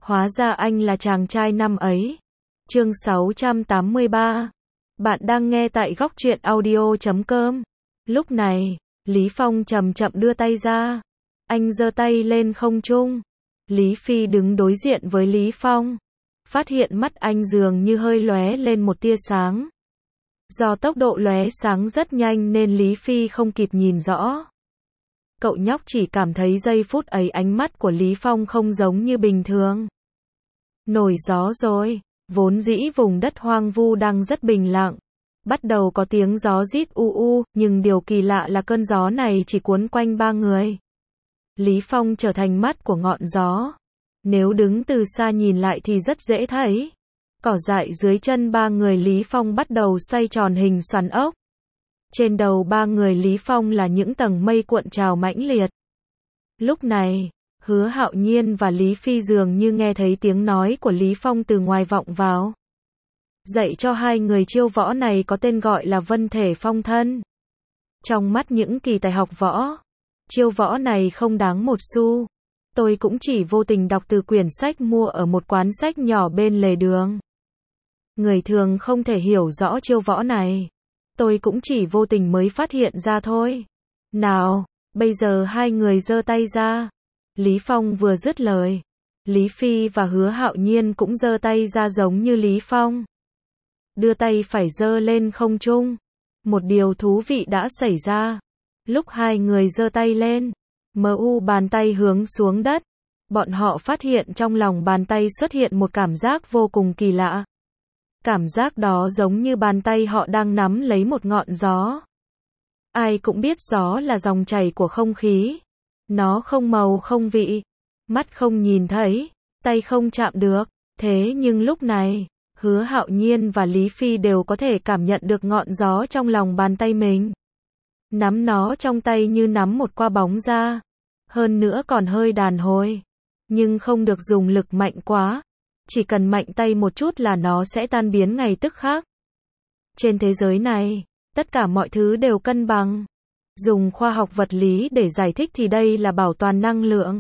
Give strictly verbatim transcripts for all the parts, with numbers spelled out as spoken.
Hóa ra anh là chàng trai năm ấy. Chương sáu trăm tám mươi ba. Bạn đang nghe tại góc truyện audio chấm com. Lúc này, Lý Phong chậm chậm đưa tay ra. Anh giơ tay lên không trung. Lý Phi đứng đối diện với Lý Phong. Phát hiện mắt anh dường như hơi lóe lên một tia sáng. Do tốc độ lóe sáng rất nhanh nên Lý Phi không kịp nhìn rõ. Cậu nhóc chỉ cảm thấy giây phút ấy ánh mắt của Lý Phong không giống như bình thường. Nổi gió rồi, vốn dĩ vùng đất hoang vu đang rất bình lặng. Bắt đầu có tiếng gió rít u u, nhưng điều kỳ lạ là cơn gió này chỉ cuốn quanh ba người. Lý Phong trở thành mắt của ngọn gió. Nếu đứng từ xa nhìn lại thì rất dễ thấy. Cỏ dại dưới chân ba người Lý Phong bắt đầu xoay tròn hình xoắn ốc. Trên đầu ba người Lý Phong là những tầng mây cuộn trào mãnh liệt. Lúc này, Hứa Hạo Nhiên và Lý Phi dường như nghe thấy tiếng nói của Lý Phong từ ngoài vọng vào. Dạy cho hai người chiêu võ này có tên gọi là Vân Thể Phong Thân. Trong mắt những kỳ tài học võ, chiêu võ này không đáng một xu. Tôi cũng chỉ vô tình đọc từ quyển sách mua ở một quán sách nhỏ bên lề đường. Người thường không thể hiểu rõ chiêu võ này. Tôi cũng chỉ vô tình mới phát hiện ra thôi. Nào, bây giờ hai người giơ tay ra. Lý Phong vừa dứt lời, Lý Phi và Hứa Hạo Nhiên cũng giơ tay ra giống như Lý Phong. Đưa tay phải giơ lên không trung. Một điều thú vị đã xảy ra. Lúc hai người giơ tay lên, mờ u bàn tay hướng xuống đất. Bọn họ phát hiện trong lòng bàn tay xuất hiện một cảm giác vô cùng kỳ lạ. Cảm giác đó giống như bàn tay họ đang nắm lấy một ngọn gió. Ai cũng biết gió là dòng chảy của không khí. Nó không màu không vị. Mắt không nhìn thấy, tay không chạm được. Thế nhưng lúc này, Hứa Hạo Nhiên và Lý Phi đều có thể cảm nhận được ngọn gió trong lòng bàn tay mình. Nắm nó trong tay như nắm một quả bóng ra. Hơn nữa còn hơi đàn hồi. Nhưng không được dùng lực mạnh quá. Chỉ cần mạnh tay một chút là nó sẽ tan biến ngay tức khắc. Trên thế giới này, tất cả mọi thứ đều cân bằng. Dùng khoa học vật lý để giải thích thì đây là bảo toàn năng lượng.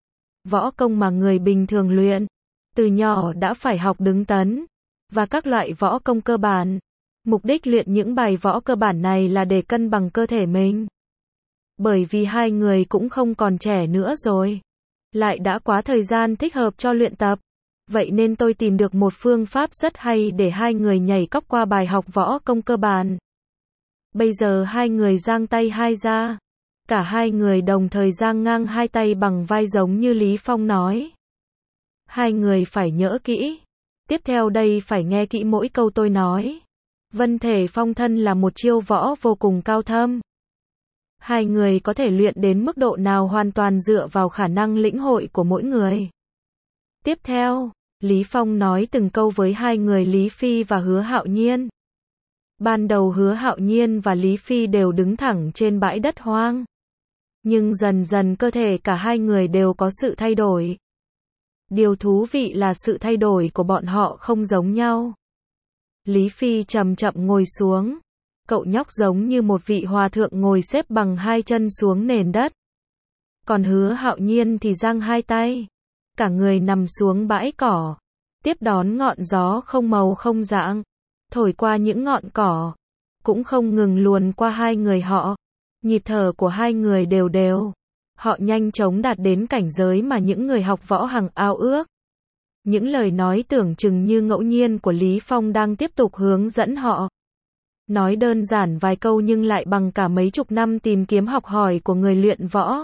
Võ công mà người bình thường luyện, từ nhỏ đã phải học đứng tấn, và các loại võ công cơ bản. Mục đích luyện những bài võ cơ bản này là để cân bằng cơ thể mình. Bởi vì hai người cũng không còn trẻ nữa rồi. Lại đã quá thời gian thích hợp cho luyện tập. Vậy nên tôi tìm được một phương pháp rất hay để hai người nhảy cóc qua bài học võ công cơ bản. Bây giờ hai người giang tay hai ra. Cả hai người đồng thời giang ngang hai tay bằng vai giống như Lý Phong nói. Hai người phải nhớ kỹ. Tiếp theo đây phải nghe kỹ mỗi câu tôi nói. Vân Thể Phong Thân là một chiêu võ vô cùng cao thâm. Hai người có thể luyện đến mức độ nào hoàn toàn dựa vào khả năng lĩnh hội của mỗi người. Tiếp theo, Lý Phong nói từng câu với hai người Lý Phi và Hứa Hạo Nhiên. Ban đầu Hứa Hạo Nhiên và Lý Phi đều đứng thẳng trên bãi đất hoang. Nhưng dần dần cơ thể cả hai người đều có sự thay đổi. Điều thú vị là sự thay đổi của bọn họ không giống nhau. Lý Phi chậm chậm ngồi xuống. Cậu nhóc giống như một vị hòa thượng ngồi xếp bằng hai chân xuống nền đất. Còn Hứa Hạo Nhiên thì giang hai tay. Cả người nằm xuống bãi cỏ. Tiếp đón ngọn gió không màu không dạng. Thổi qua những ngọn cỏ. Cũng không ngừng luồn qua hai người họ. Nhịp thở của hai người đều đều. Họ nhanh chóng đạt đến cảnh giới mà những người học võ hằng ao ước. Những lời nói tưởng chừng như ngẫu nhiên của Lý Phong đang tiếp tục hướng dẫn họ. Nói đơn giản vài câu nhưng lại bằng cả mấy chục năm tìm kiếm học hỏi của người luyện võ.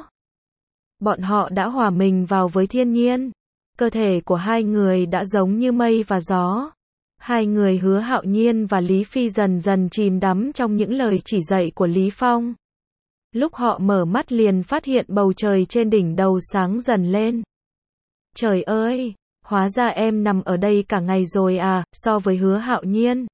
Bọn họ đã hòa mình vào với thiên nhiên. Cơ thể của hai người đã giống như mây và gió. Hai người Hứa Hạo Nhiên và Lý Phi dần dần chìm đắm trong những lời chỉ dạy của Lý Phong. Lúc họ mở mắt liền phát hiện bầu trời trên đỉnh đầu sáng dần lên. Trời ơi, hóa ra em nằm ở đây cả ngày rồi à, so với Hứa Hạo Nhiên.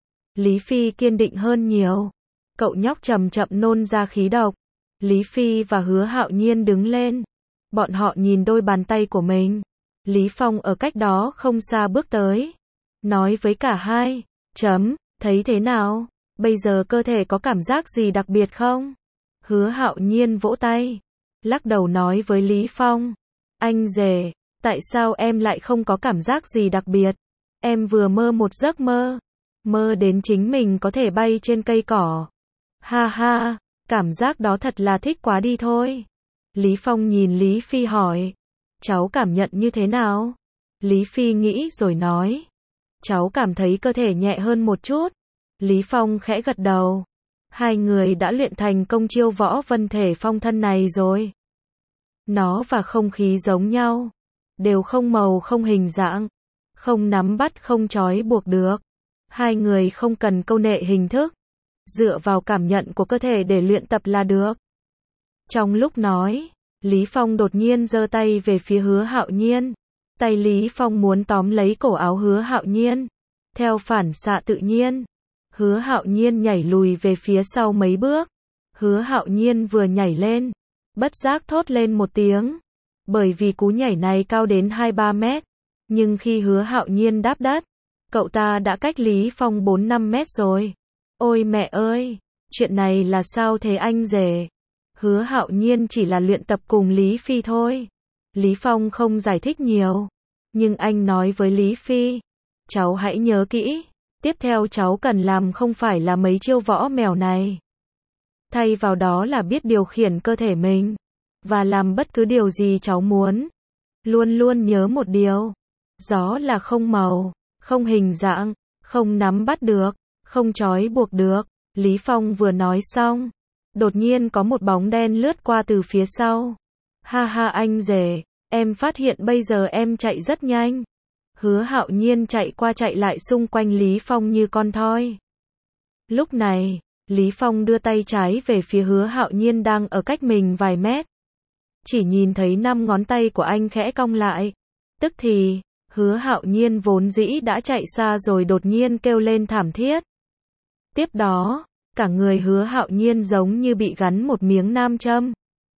Lý Phi kiên định hơn nhiều. Cậu nhóc chậm chậm nôn ra khí độc. Lý Phi và Hứa Hạo Nhiên đứng lên. Bọn họ nhìn đôi bàn tay của mình. Lý Phong ở cách đó không xa bước tới. Nói với cả hai, chấm, thấy thế nào? Bây giờ cơ thể có cảm giác gì đặc biệt không? Hứa Hạo Nhiên vỗ tay. Lắc đầu nói với Lý Phong. Anh rể, Tại sao em lại không có cảm giác gì đặc biệt? Em vừa mơ một giấc mơ. Mơ đến chính mình có thể bay trên cây cỏ. Ha ha, cảm giác đó thật là thích quá đi thôi. Lý Phong nhìn Lý Phi hỏi. Cháu cảm nhận như thế nào? Lý Phi nghĩ rồi nói. Cháu cảm thấy cơ thể nhẹ hơn một chút. Lý Phong khẽ gật đầu. Hai người đã luyện thành công chiêu võ vân thể phong thân này rồi. Nó và không khí giống nhau. Đều không màu không hình dạng. Không nắm bắt không trói buộc được. Hai người không cần câu nệ hình thức. Dựa vào cảm nhận của cơ thể để luyện tập là được. Trong lúc nói, Lý Phong đột nhiên giơ tay về phía Hứa Hạo Nhiên. Tay Lý Phong muốn tóm lấy cổ áo Hứa Hạo Nhiên. Theo phản xạ tự nhiên, Hứa Hạo Nhiên nhảy lùi về phía sau mấy bước. Hứa Hạo Nhiên vừa nhảy lên, bất giác thốt lên một tiếng. Bởi vì cú nhảy này cao đến hai ba mét. Nhưng khi Hứa Hạo Nhiên đáp đất, cậu ta đã cách Lý Phong bốn năm mét rồi. Ôi mẹ ơi, chuyện này là sao thế anh rể? Hứa Hạo Nhiên chỉ là luyện tập cùng Lý Phi thôi. Lý Phong không giải thích nhiều. Nhưng anh nói với Lý Phi, cháu hãy nhớ kỹ. Tiếp theo cháu cần làm không phải là mấy chiêu võ mèo này. Thay vào đó là biết điều khiển cơ thể mình. Và làm bất cứ điều gì cháu muốn. Luôn luôn nhớ một điều. Gió là không màu, không hình dạng, không nắm bắt được, không trói buộc được. Lý Phong vừa nói xong. Đột nhiên có một bóng đen lướt qua từ phía sau. Ha ha anh rể, em phát hiện bây giờ em chạy rất nhanh. Hứa Hạo Nhiên chạy qua chạy lại xung quanh Lý Phong như con thoi. Lúc này, Lý Phong đưa tay trái về phía Hứa Hạo Nhiên đang ở cách mình vài mét. Chỉ nhìn thấy năm ngón tay của anh khẽ cong lại. Tức thì, Hứa Hạo Nhiên vốn dĩ đã chạy xa rồi đột nhiên kêu lên thảm thiết. Tiếp đó, cả người Hứa Hạo Nhiên giống như bị gắn một miếng nam châm.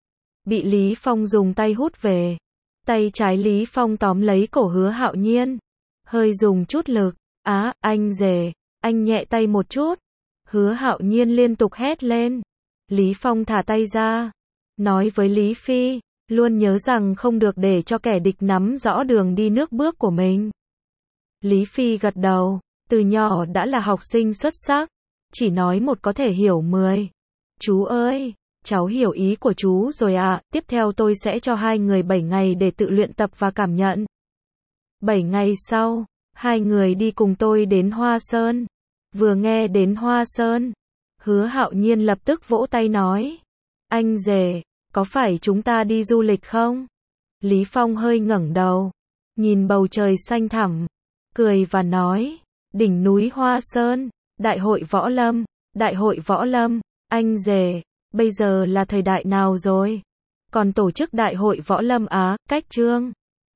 Bị Lý Phong dùng tay hút về. Tay trái Lý Phong tóm lấy cổ Hứa Hạo Nhiên. Hơi dùng chút lực. Á, anh rể, anh nhẹ tay một chút. Hứa Hạo Nhiên liên tục hét lên. Lý Phong thả tay ra. Nói với Lý Phi, luôn nhớ rằng không được để cho kẻ địch nắm rõ đường đi nước bước của mình. Lý Phi gật đầu. Từ nhỏ đã là học sinh xuất sắc. Chỉ nói một có thể hiểu mười. Chú ơi, cháu hiểu ý của chú rồi ạ. Tiếp theo tôi sẽ cho hai người bảy ngày để tự luyện tập và cảm nhận. bảy ngày sau, hai người đi cùng tôi đến Hoa Sơn. Vừa nghe đến Hoa Sơn, Hứa Hạo Nhiên lập tức vỗ tay nói. Anh rể, có phải chúng ta đi du lịch không? Lý Phong hơi ngẩng đầu, nhìn bầu trời xanh thẳm, cười và nói. Đỉnh núi Hoa Sơn, đại hội võ lâm, đại hội võ lâm, anh rể, bây giờ là thời đại nào rồi? Còn tổ chức đại hội võ lâm Á, cách chương.